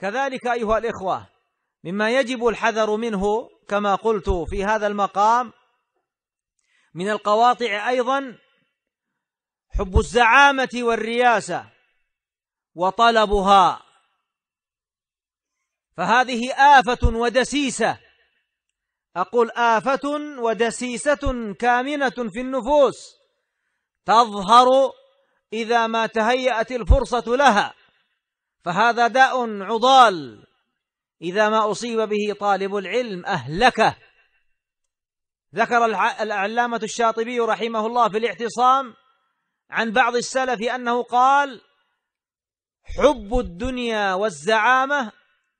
كذلك أيها الإخوة مما يجب الحذر منه كما قلت في هذا المقام من القواطع أيضا حب الزعامة والرياسة وطلبها، فهذه آفة ودسيسة، أقول آفة ودسيسة كامنة في النفوس تظهر إذا ما تهيأت الفرصة لها، فهذا داء عضال إذا ما أصيب به طالب العلم أهلكه. ذكر العلامة الشاطبي رحمه الله في الاعتصام عن بعض السلف أنه قال: حب الدنيا والزعامة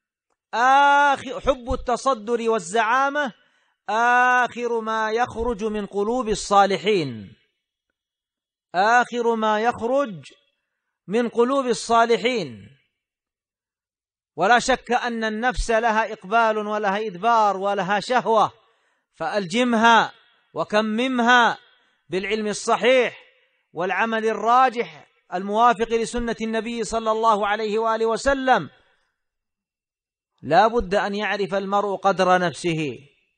حب التصدر والزعامة آخر ما يخرج من قلوب الصالحين، آخر ما يخرج من قلوب الصالحين. ولا شك أن النفس لها إقبال ولها إدبار ولها شهوة، فألجمها وكممها بالعلم الصحيح والعمل الراجح الموافق لسنة النبي صلى الله عليه وآله وسلم. لا بد أن يعرف المرء قدر نفسه،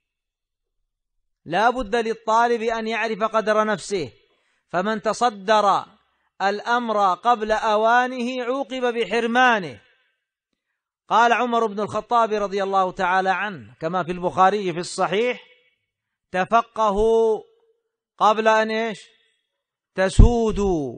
لا بد للطالب أن يعرف قدر نفسه، فمن تصدر الأمر قبل أوانه عوقب بحرمانه. قال عمر بن الخطاب رضي الله تعالى عنه كما في البخاري في الصحيح: تفقهوا قبل أن تسودوا،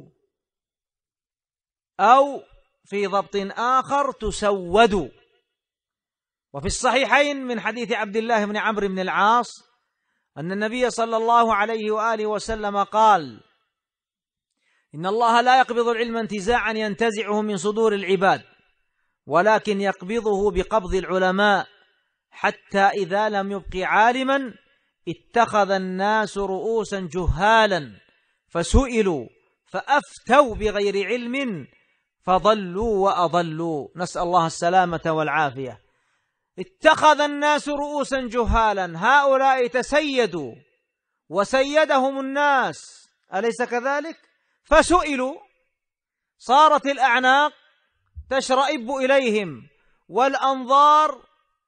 أو في ضبط آخر تسودوا. وفي الصحيحين من حديث عبد الله بن عمرو بن العاص أن النبي صلى الله عليه وآله وسلم قال: إن الله لا يقبض العلم انتزاعا ينتزعه من صدور العباد، ولكن يقبضه بقبض العلماء، حتى إذا لم يبق عالما اتخذ الناس رؤوسا جهالا فسئلوا فأفتوا بغير علم فضلوا وأضلوا، نسأل الله السلامة والعافية. اتخذ الناس رؤوسا جهالا، هؤلاء تسيدوا وسيدهم الناس، أليس كذلك؟ فسئلوا، صارت الأعناق تشرئب إليهم والأنظار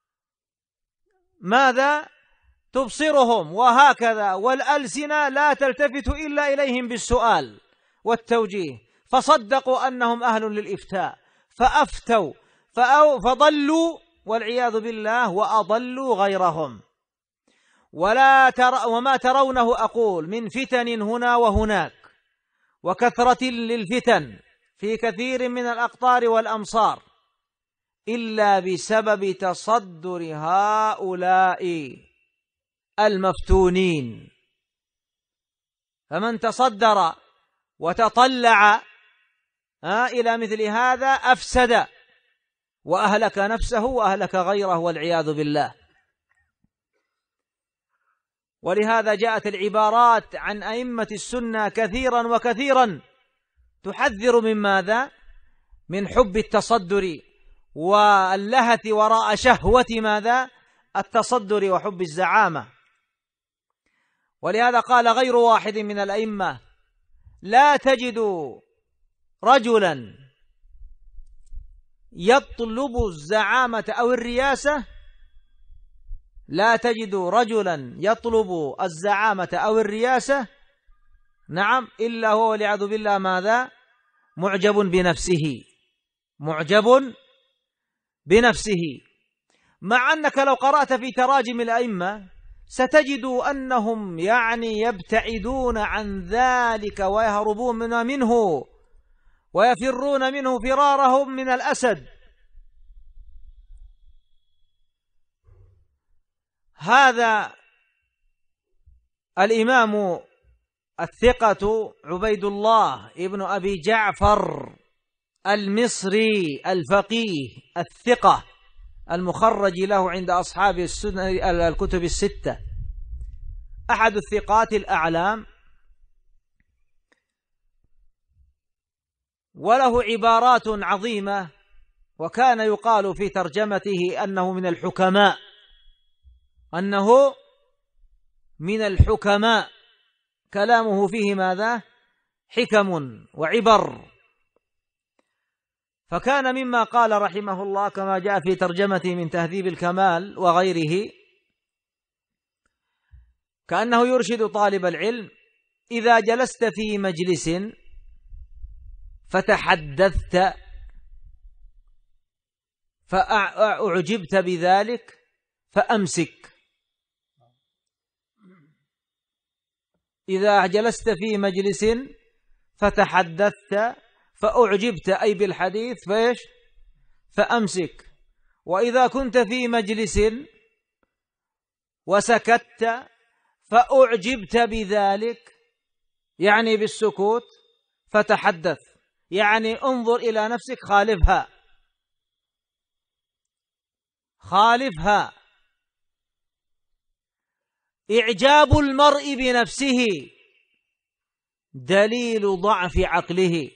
ماذا تبصرهم، وهكذا، والألسنة لا تلتفت إلا إليهم بالسؤال والتوجيه، فصدقوا أنهم أهل للإفتاء فأفتوا فضلوا والعياذ بالله وأضلوا غيرهم. وما ترونه أقول من فتن هنا وهناك وكثرة للفتن في كثير من الأقطار والأمصار إلا بسبب تصدر هؤلاء المفتونين. فمن تصدر وتطلع إلى مثل هذا أفسد وأهلك نفسه وأهلك غيره والعياذ بالله. ولهذا جاءت العبارات عن أئمة السنة كثيرا وكثيرا تحذر من ماذا؟ من حب التصدر واللهث وراء شهوة ماذا؟ التصدر وحب الزعامة. ولهذا قال غير واحد من الأئمة: لا تجد رجلا يطلب الزعامة أو الرياسة، لا تجد رجلا يطلب الزعامة أو الرياسة، نعم، إلا هو والعياذ بالله ماذا؟ معجب بنفسه، معجب بنفسه. مع أنك لو قرأت في تراجم الأئمة ستجد أنهم يبتعدون عن ذلك ويهربون منه ويفرون منه فرارهم من الأسد. هذا الإمام الثقة عبيد الله ابن أبي جعفر المصري الفقيه الثقة المخرج له عند أصحاب الكتب الستة، أحد الثقات الأعلام، وله عبارات عظيمة، وكان يقال في ترجمته أنه من الحكماء، أنه من الحكماء، كلامه فيه ماذا؟ حكم وعبر. فكان مما قال رحمه الله كما جاء في ترجمته من تهذيب الكمال وغيره، كأنه يرشد طالب العلم: إذا جلست في مجلس فتحدثت فأعجبت بذلك فأمسك. إذا جلست في مجلس فتحدثت فأعجبت أي بالحديث فإيش؟ فأمسك. وإذا كنت في مجلس وسكت فأعجبت بذلك يعني بالسكوت فتحدث، يعني انظر إلى نفسك خالفها. إعجاب المرء بنفسه دليل ضعف عقله،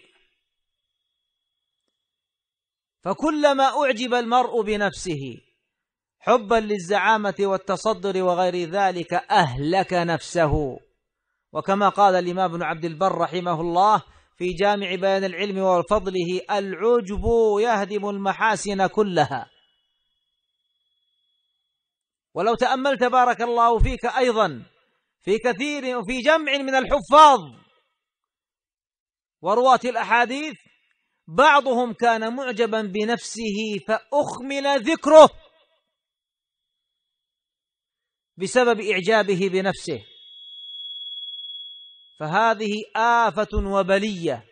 فكلما أعجب المرء بنفسه حبا للزعامة والتصدر وغير ذلك أهلك نفسه. وكما قال الإمام ابن عبد البر رحمه الله في جامع بيان العلم وفضله: العجب يهدم المحاسن كلها. ولو تأملت بارك الله فيك أيضا في كثير وفي جمع من الحفاظ ورواة الأحاديث بعضهم كان معجبا بنفسه فأخمل ذكره بسبب إعجابه بنفسه، فهذه آفة وبلية.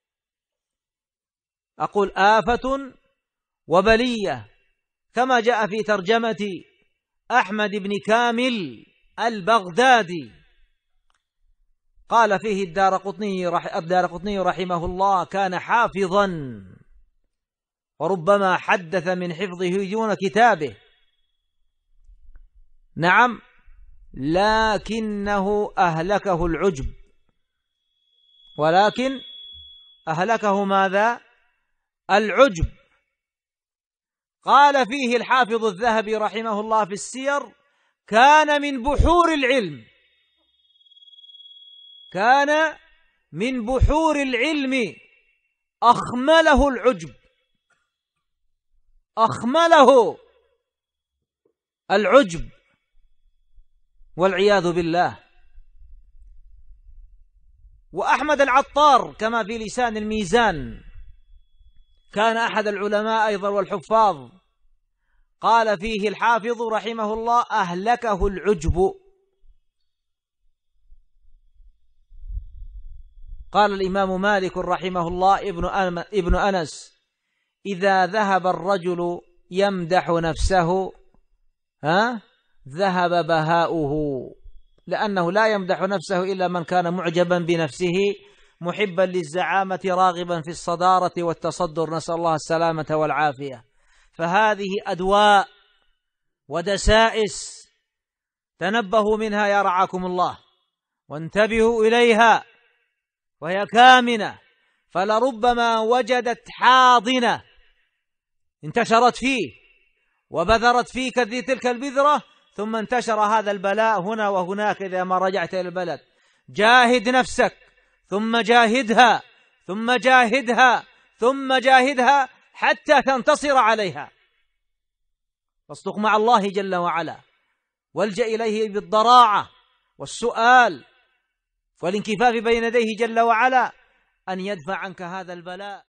أقول آفة وبلية، كما جاء في ترجمة أحمد بن كامل البغدادي قال فيه الدارقطني رحمه الله: كان حافظا وربما حدث من حفظه دون كتابه، نعم، لكنه أهلكه العجب. ولكن أهلكه ماذا؟ العجب. قال فيه الحافظ الذهبي رحمه الله في السير: كان من بحور العلم أخمله العجب، أخمله العجب والعياذ بالله. وأحمد العطار كما في لسان الميزان كان أحد العلماء أيضا والحفاظ، قال فيه الحافظ رحمه الله: أهلكه العجب. قال الإمام مالك رحمه الله ابن أنس: إذا ذهب الرجل يمدح نفسه ذهب بهاؤه، لأنه لا يمدح نفسه إلا من كان معجبا بنفسه محبا للزعامة راغبا في الصدارة والتصدر، نسأل الله السلامة والعافية. فهذه أدواء ودسائس تنبهوا منها يا رعاكم الله وانتبهوا إليها، وهي كامنة، فلربما وجدت حاضنة انتشرت فيه وبذرت فيك تلك البذرة، ثم انتشر هذا البلاء هنا وهناك. إذا ما رجعت إلى البلد جاهد نفسك، ثم جاهدها، ثم جاهدها، ثم جاهدها حتى تنتصر عليها. واصدق مع الله جل وعلا، والجأ إليه بالضراعة والسؤال والانكفاف بين يديه جل وعلا أن يدفع عنك هذا البلاء.